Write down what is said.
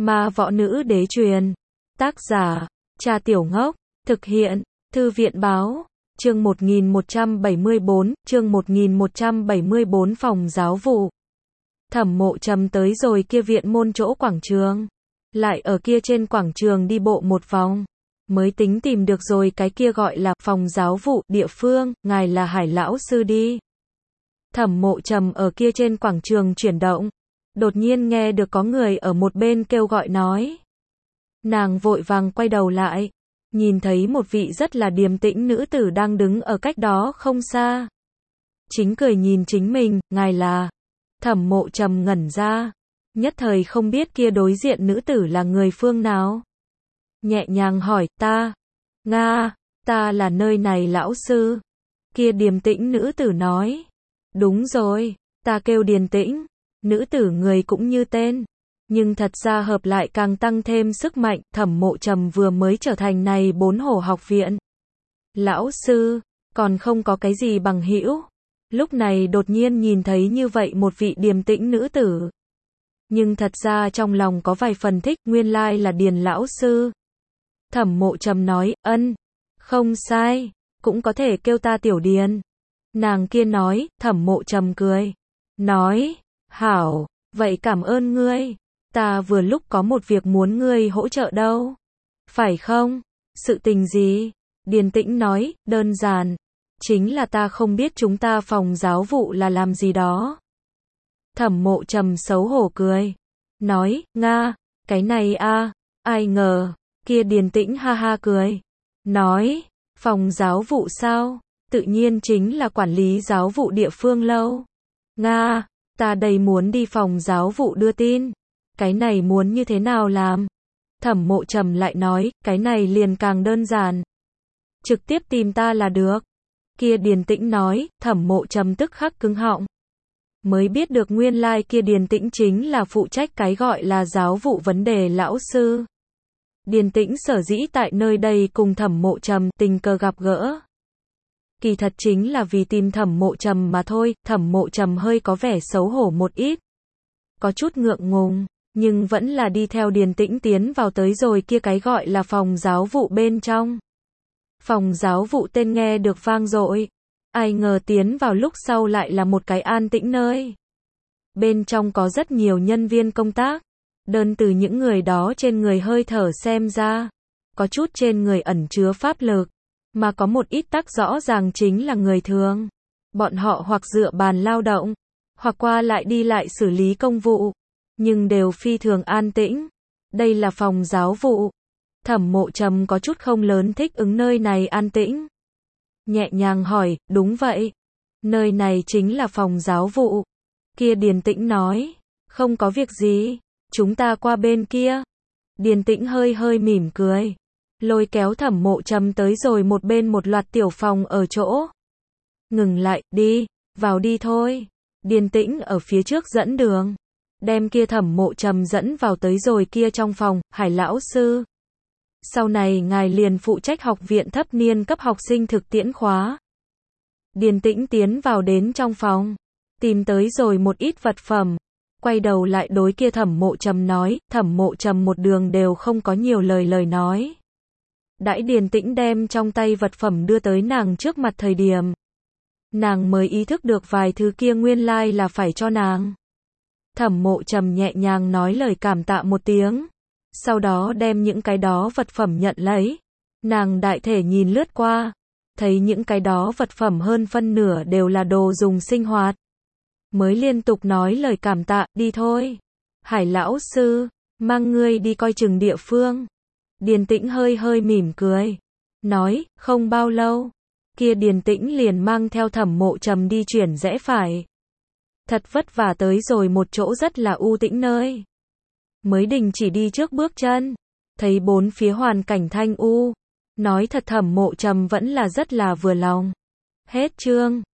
Ma võ nữ đế truyền. Tác giả, Cha Tiểu Ngốc. Thực hiện, Thư viện báo. Chương 1174, chương 1174 phòng giáo vụ. Thẩm Mộ Trầm tới rồi kia viện môn chỗ quảng trường. Lại ở kia trên quảng trường đi bộ một vòng. Mới tính tìm được rồi cái kia gọi là phòng giáo vụ địa phương, ngài là Hải lão sư đi. Thẩm Mộ Trầm ở kia trên quảng trường chuyển động. Đột nhiên nghe được có người ở một bên kêu gọi nói. Nàng vội vàng quay đầu lại. Nhìn thấy một vị rất là điềm tĩnh nữ tử đang đứng ở cách đó không xa. Chính cười nhìn chính mình, ngài là. Thẩm Mộ Trầm ngẩn ra. Nhất thời không biết kia đối diện nữ tử là người phương nào. Nhẹ nhàng hỏi, ta. Nga, ta là nơi này lão sư. Kia điềm tĩnh nữ tử nói. Đúng rồi, ta kêu Điền Tĩnh. Nữ tử người cũng như tên. Nhưng thật ra hợp lại càng tăng thêm sức mạnh. Thẩm Mộ Trầm vừa mới trở thành này 4 hổ học viện. Lão sư, còn không có cái gì bằng hữu. Lúc này đột nhiên nhìn thấy như vậy một vị điềm tĩnh nữ tử. Nhưng thật ra trong lòng có vài phần thích, nguyên lai là Điền lão sư. Thẩm Mộ Trầm nói, ân, không sai, cũng có thể kêu ta Tiểu Điền. Nàng kia nói, Thẩm Mộ Trầm cười. Nói, hảo, vậy cảm ơn ngươi. Ta vừa lúc có một việc muốn ngươi hỗ trợ đâu. Phải không? Sự tình gì? Điền Tĩnh nói, đơn giản. Chính là ta không biết chúng ta phòng giáo vụ là làm gì đó. Thẩm Mộ Trầm xấu hổ cười. Nói, Nga, cái này a, ai ngờ. Kia Điền Tĩnh ha ha cười. Nói, phòng giáo vụ sao? Tự nhiên chính là quản lý giáo vụ địa phương lâu. Nga, ta đây muốn đi phòng giáo vụ đưa tin. Cái này muốn như thế nào làm? Thẩm Mộ Trầm lại nói, cái này liền càng đơn giản. Trực tiếp tìm ta là được. Kia Điền Tĩnh nói, Thẩm Mộ Trầm tức khắc cứng họng. Mới biết được nguyên lai kia Điền Tĩnh chính là phụ trách cái gọi là giáo vụ vấn đề lão sư. Điền Tĩnh sở dĩ tại nơi đây cùng Thẩm Mộ Trầm tình cờ gặp gỡ. Kỳ thật chính là vì tìm Thẩm Mộ Trầm mà thôi. Thẩm Mộ Trầm hơi có vẻ xấu hổ một ít. Có chút ngượng ngùng, nhưng vẫn là đi theo Điền Tĩnh tiến vào tới rồi kia cái gọi là phòng giáo vụ bên trong. Phòng giáo vụ tên nghe được vang dội. Ai ngờ tiến vào lúc sau lại là một cái an tĩnh nơi. Bên trong có rất nhiều nhân viên công tác. Đơn từ những người đó trên người hơi thở xem ra. Có chút trên người ẩn chứa pháp lực. Mà có một ít tác rõ ràng chính là người thường. Bọn họ hoặc dựa bàn lao động. Hoặc qua lại đi lại xử lý công vụ. Nhưng đều phi thường an tĩnh. Đây là phòng giáo vụ. Thẩm Mộ Trầm có chút không lớn thích ứng nơi này an tĩnh. Nhẹ nhàng hỏi, đúng vậy. Nơi này chính là phòng giáo vụ. Kia Điền Tĩnh nói, không có việc gì. Chúng ta qua bên kia. Điền Tĩnh hơi hơi mỉm cười. Lôi kéo Thẩm Mộ Trầm tới rồi một bên một loạt tiểu phòng ở chỗ. Ngừng lại, đi, vào đi thôi. Điền Tĩnh ở phía trước dẫn đường. Đem kia Thẩm Mộ Trầm dẫn vào tới rồi kia trong phòng, Hải lão sư. Sau này ngài liền phụ trách học viện thấp niên cấp học sinh thực tiễn khóa. Điền Tĩnh tiến vào đến trong phòng. Tìm tới rồi một ít vật phẩm. Quay đầu lại đối kia Thẩm Mộ Trầm nói. Thẩm Mộ Trầm một đường đều không có nhiều lời nói. Đãi Điền Tĩnh đem trong tay vật phẩm đưa tới nàng trước mặt thời điểm. Nàng mới ý thức được vài thứ kia nguyên lai là phải cho nàng. Thẩm Mộ Trầm nhẹ nhàng nói lời cảm tạ một tiếng. Sau đó đem những cái đó vật phẩm nhận lấy. Nàng đại thể nhìn lướt qua. Thấy những cái đó vật phẩm hơn phân nửa đều là đồ dùng sinh hoạt. Mới liên tục nói lời cảm tạ, đi thôi. Hải lão sư, mang ngươi đi coi chừng địa phương. Điền Tĩnh hơi hơi mỉm cười. Nói, không bao lâu. Kia Điền Tĩnh liền mang theo Thẩm Mộ Trầm đi chuyển rẽ phải. Thật vất vả tới rồi một chỗ rất là u tĩnh nơi. Mới đình chỉ đi trước bước chân. Thấy bốn phía hoàn cảnh thanh u. Nói thật Thẩm Mộ Trầm vẫn là rất là vừa lòng. Hết chương.